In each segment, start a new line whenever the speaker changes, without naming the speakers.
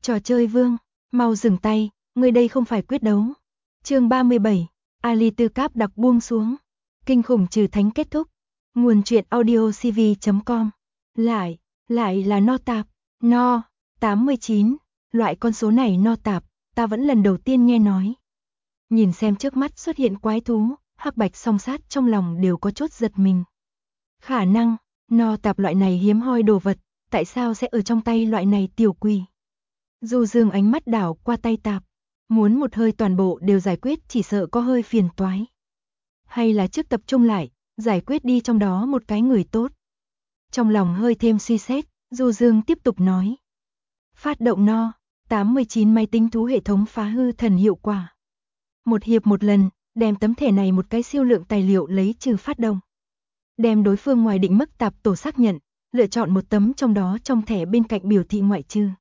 Trò chơi vương, mau dừng tay, người đây không phải quyết đấu. Chương 37, Ali Tư Cáp đặc buông xuống. Kinh khủng trừ thánh kết thúc. Nguồn truyện audio cv.com. Lại là no tạp. No, 89. Loại con số này no tạp, ta vẫn lần đầu tiên nghe nói. Nhìn xem trước mắt xuất hiện quái thú, Hắc Bạch Song Sát trong lòng đều có chút giật mình. Khả năng, no tạp loại này hiếm hoi đồ vật, tại sao sẽ ở trong tay loại này tiểu quỷ? Du Dương ánh mắt đảo qua tay tạp, muốn một hơi toàn bộ đều giải quyết chỉ sợ có hơi phiền toái. Hay là trước tập trung lại, giải quyết đi trong đó một cái người tốt. Trong lòng hơi thêm suy xét, Du Dương tiếp tục nói. Phát động no, 89 máy tính thú hệ thống phá hư thần hiệu quả. Một hiệp một lần, đem tấm thẻ này một cái siêu lượng tài liệu lấy trừ phát động. Đem đối phương ngoài định mức tạp tổ xác nhận, lựa chọn một tấm trong đó trong thẻ bên cạnh biểu thị ngoại trừ.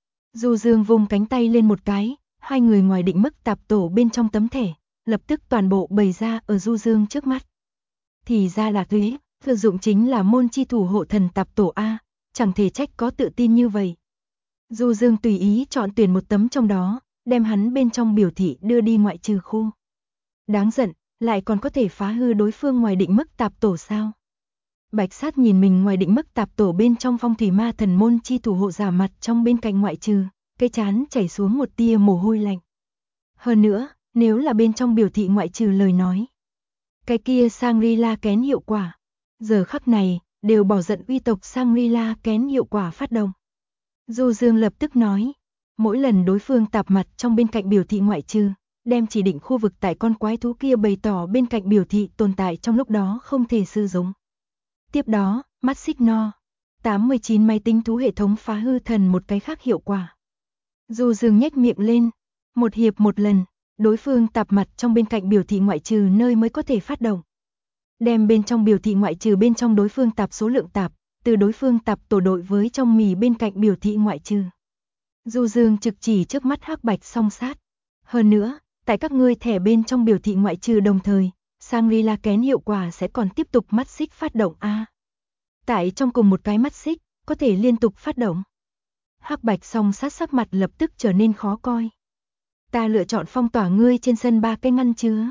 Du Dương vung cánh tay lên một cái, hai người ngoài định mức tạp tổ bên trong tấm thẻ, lập tức toàn bộ bày ra ở Du Dương trước mắt. Thì ra là thế, sử dụng chính là môn chi thủ hộ thần tạp tổ A, chẳng thể trách có tự tin như vậy. Du Dương tùy ý chọn tuyển một tấm trong đó, đem hắn bên trong biểu thị đưa đi ngoại trừ khu. Đáng giận, lại còn có thể phá hư đối phương ngoài định mức tạp tổ sao? Bạch Sát nhìn mình ngoài định mức tạp tổ bên trong phong thủy ma thần môn chi thủ hộ giả mặt trong bên cạnh ngoại trừ, cái trán chảy xuống một tia mồ hôi lạnh. Hơn nữa, nếu là bên trong biểu thị ngoại trừ lời nói, cái kia Shangri-La kén hiệu quả, giờ khắc này, đều bỏ giận uy tộc Shangri-La kén hiệu quả phát động. Du Dương lập tức nói, mỗi lần đối phương tạp mặt trong bên cạnh biểu thị ngoại trừ, đem chỉ định khu vực tại con quái thú kia bày tỏ bên cạnh biểu thị tồn tại trong lúc đó không thể sử dụng. Tiếp đó, mắt xích no, 89 máy tính thú hệ thống phá hư thần một cái khác hiệu quả. Du Dương nhếch miệng lên, một hiệp một lần, đối phương tạp mặt trong bên cạnh biểu thị ngoại trừ nơi mới có thể phát động. Đem bên trong biểu thị ngoại trừ bên trong đối phương tạp số lượng tạp, từ đối phương tạp tổ đội với trong mì bên cạnh biểu thị ngoại trừ. Du Dương trực chỉ trước mắt Hắc Bạch Song Sát. Hơn nữa, tại các ngươi thẻ bên trong biểu thị ngoại trừ đồng thời, Shangri-La kén hiệu quả sẽ còn tiếp tục mắt xích phát động A. Tại trong cùng một cái mắt xích, có thể liên tục phát động. Hắc Bạch Song Sát sắc mặt lập tức trở nên khó coi. Ta lựa chọn phong tỏa ngươi trên sân 3 cái ngăn chứa.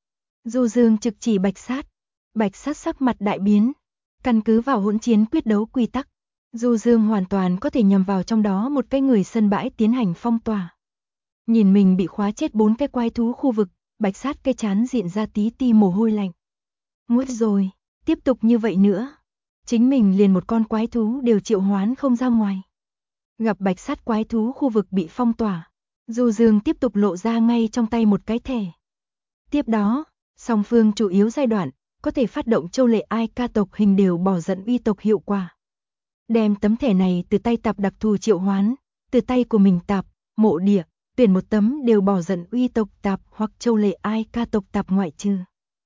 Du Dương trực chỉ Bạch Sát. Bạch Sát sắc mặt đại biến. Căn cứ vào hỗn chiến quyết đấu quy tắc, Du Dương hoàn toàn có thể nhằm vào trong đó một cái người sân bãi tiến hành phong tỏa. Nhìn mình bị khóa chết 4 cái quái thú khu vực, Bạch Sát cái chán diện ra tí ti mồ hôi lạnh. Nguốt rồi, tiếp tục như vậy nữa, chính mình liền một con quái thú đều triệu hoán không ra ngoài. Gặp Bạch Sát quái thú khu vực bị phong tỏa, Du Dương tiếp tục lộ ra ngay trong tay một cái thẻ. Tiếp đó, song phương chủ yếu giai đoạn, có thể phát động châu lệ ai ca tộc hình đều bỏ giận uy tộc hiệu quả. Đem tấm thẻ này từ tay tạp đặc thù triệu hoán, từ tay của mình tạp, mộ địa, tuyển một tấm đều bỏ giận uy tộc tạp hoặc châu lệ ai ca tộc tạp ngoại trừ.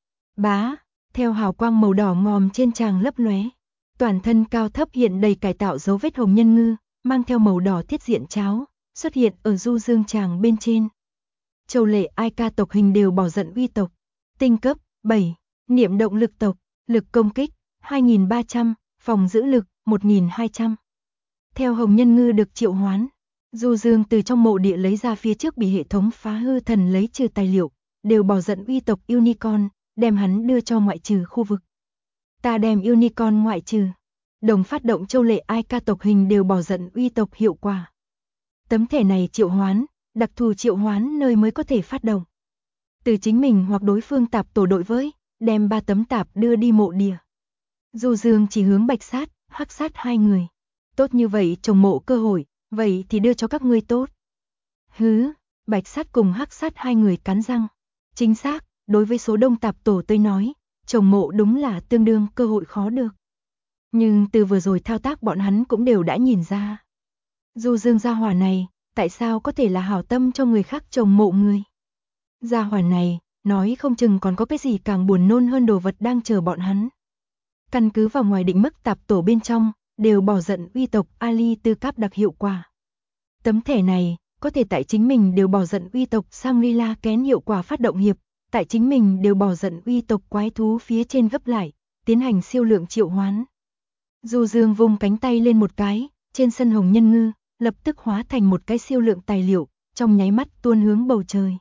Bá, theo hào quang màu đỏ ngòm trên tràng lấp lóe, toàn thân cao thấp hiện đầy cải tạo dấu vết hồng nhân ngư, mang theo màu đỏ thiết diện cháo, xuất hiện ở Du Dương tràng bên trên. Châu lệ ai ca tộc hình đều bỏ giận uy tộc, tinh cấp 7, niệm động lực tộc, lực công kích 2300, phòng giữ lực 1200. Theo hồng nhân ngư được triệu hoán, Du Dương từ trong mộ địa lấy ra phía trước bị hệ thống phá hư thần lấy trừ tài liệu, đều bỏ giận uy tộc Unicorn, đem hắn đưa cho ngoại trừ khu vực. Ta đem Unicorn ngoại trừ, đồng phát động châu lệ ai ca tộc hình đều bỏ giận uy tộc hiệu quả. Tấm thẻ này triệu hoán, đặc thù triệu hoán nơi mới có thể phát động. Từ chính mình hoặc đối phương tạp tổ đội với, đem 3 tấm tạp đưa đi mộ địa. Du Dương chỉ hướng Bạch Sát, Hắc Sát hai người. Tốt như vậy trồng mộ cơ hội, vậy thì đưa cho các ngươi tốt. Hứ, Bạch Sát cùng Hắc Sát hai người cắn răng. Chính xác, đối với số đông tạp tổ tới nói, trồng mộ đúng là tương đương cơ hội khó được. Nhưng từ vừa rồi thao tác bọn hắn cũng đều đã nhìn ra. Du Dương gia hỏa này, tại sao có thể là hảo tâm cho người khác trồng mộ người? Gia hỏa này, nói không chừng còn có cái gì càng buồn nôn hơn đồ vật đang chờ bọn hắn. Căn cứ vào ngoài định mức tạp tổ bên trong, đều bỏ giận uy tộc Ali Tư Cáp đặc hiệu quả. Tấm thẻ này, có thể tại chính mình đều bỏ giận uy tộc Shangri-La kén hiệu quả phát động hiệp, tại chính mình đều bỏ giận uy tộc quái thú phía trên gấp lại, tiến hành siêu lượng triệu hoán. Du Dương vung cánh tay lên một cái, trên sân hồng nhân ngư, lập tức hóa thành một cái siêu lượng tài liệu, trong nháy mắt tuôn hướng bầu trời.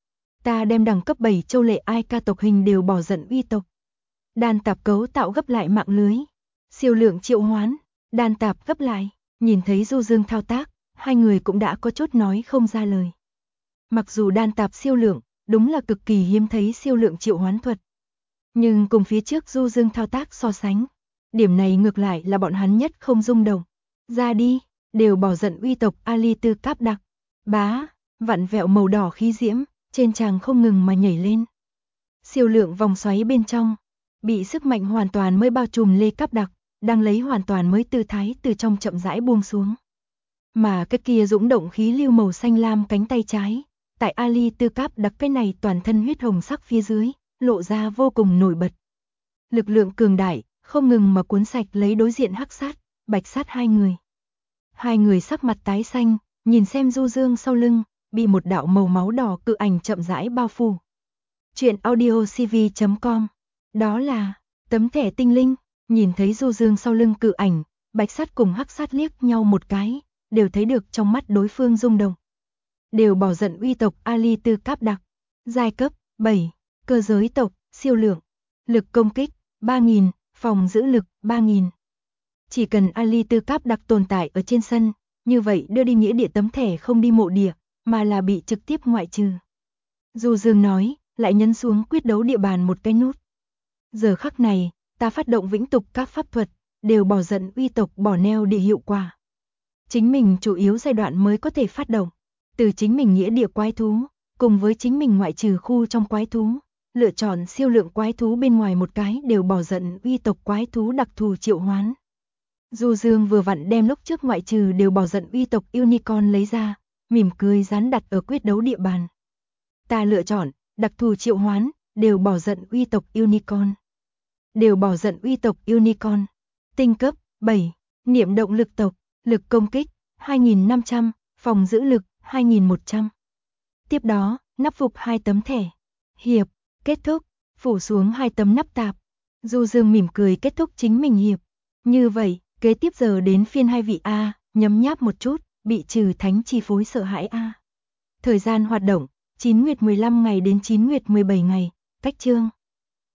Ta đem đẳng cấp 7 châu lệ ai ca tộc hình đều bỏ giận uy tộc. Đan tạp cấu tạo gấp lại mạng lưới. Siêu lượng triệu hoán, đan tạp gấp lại, nhìn thấy Du Dương thao tác, hai người cũng đã có chút nói không ra lời. Mặc dù đan tạp siêu lượng, đúng là cực kỳ hiếm thấy siêu lượng triệu hoán thuật. Nhưng cùng phía trước Du Dương thao tác so sánh, điểm này ngược lại là bọn hắn nhất không rung động. Ra đi, đều bỏ giận uy tộc Ali Tư Cáp Đặc. Bá, vặn vẹo màu đỏ khí diễm, trên tràng không ngừng mà nhảy lên. Siêu lượng vòng xoáy bên trong, bị sức mạnh hoàn toàn mới bao trùm Lê Cáp Đặc, đang lấy hoàn toàn mới tư thái từ trong chậm rãi buông xuống. Mà cái kia dũng động khí lưu màu xanh lam cánh tay trái, tại Ali Tư Cáp Đặc cái này toàn thân huyết hồng sắc phía dưới, lộ ra vô cùng nổi bật. Lực lượng cường đại, không ngừng mà cuốn sạch lấy đối diện hắc sát, bạch sát hai người. Hai người sắc mặt tái xanh, nhìn xem Du Dương sau lưng, bị một đạo màu máu đỏ cự ảnh chậm rãi bao phủ. Chuyện audiocv.com. Đó là tấm thẻ tinh linh. Nhìn thấy Du Dương sau lưng cự ảnh, bạch sát cùng hắc sát liếc nhau một cái, đều thấy được trong mắt đối phương rung động. Đều bỏ giận uy tộc Ali Tư Cáp Đặc. Giai cấp 7, cơ giới tộc, siêu lượng. Lực công kích 3000, phòng giữ lực 3000. Chỉ cần Ali Tư Cáp Đặc tồn tại ở trên sân, như vậy đưa đi nghĩa địa tấm thẻ không đi mộ địa, mà là bị trực tiếp ngoại trừ. Du Dương nói, lại nhấn xuống quyết đấu địa bàn một cái nút. Giờ khắc này, ta phát động vĩnh tục các pháp thuật, đều bỏ giận uy tộc bỏ neo địa hiệu quả. Chính mình chủ yếu giai đoạn mới có thể phát động, từ chính mình nghĩa địa quái thú, cùng với chính mình ngoại trừ khu trong quái thú, lựa chọn siêu lượng quái thú bên ngoài một cái đều bỏ giận uy tộc quái thú đặc thù triệu hoán. Du Dương vừa vặn đem lúc trước ngoại trừ đều bỏ giận uy tộc Unicorn lấy ra, mỉm cười dán đặt ở quyết đấu địa bàn. Ta lựa chọn, đặc thù triệu hoán, đều bỏ giận uy tộc Unicorn. Đều bỏ giận uy tộc Unicorn. Tinh cấp 7, niệm động lực tộc, lực công kích 2500, phòng giữ lực 2100. Tiếp đó, nắp phục 2 tấm thẻ. Hiệp, kết thúc, phủ xuống 2 tấm nắp tạp. Du Dương mỉm cười kết thúc chính mình hiệp. Như vậy, kế tiếp giờ đến phiên hai vị A, nhấm nháp một chút, bị trừ thánh chi phối sợ hãi A. Thời gian hoạt động, 9 nguyệt 15 ngày đến 9 nguyệt 17 ngày, cách chương.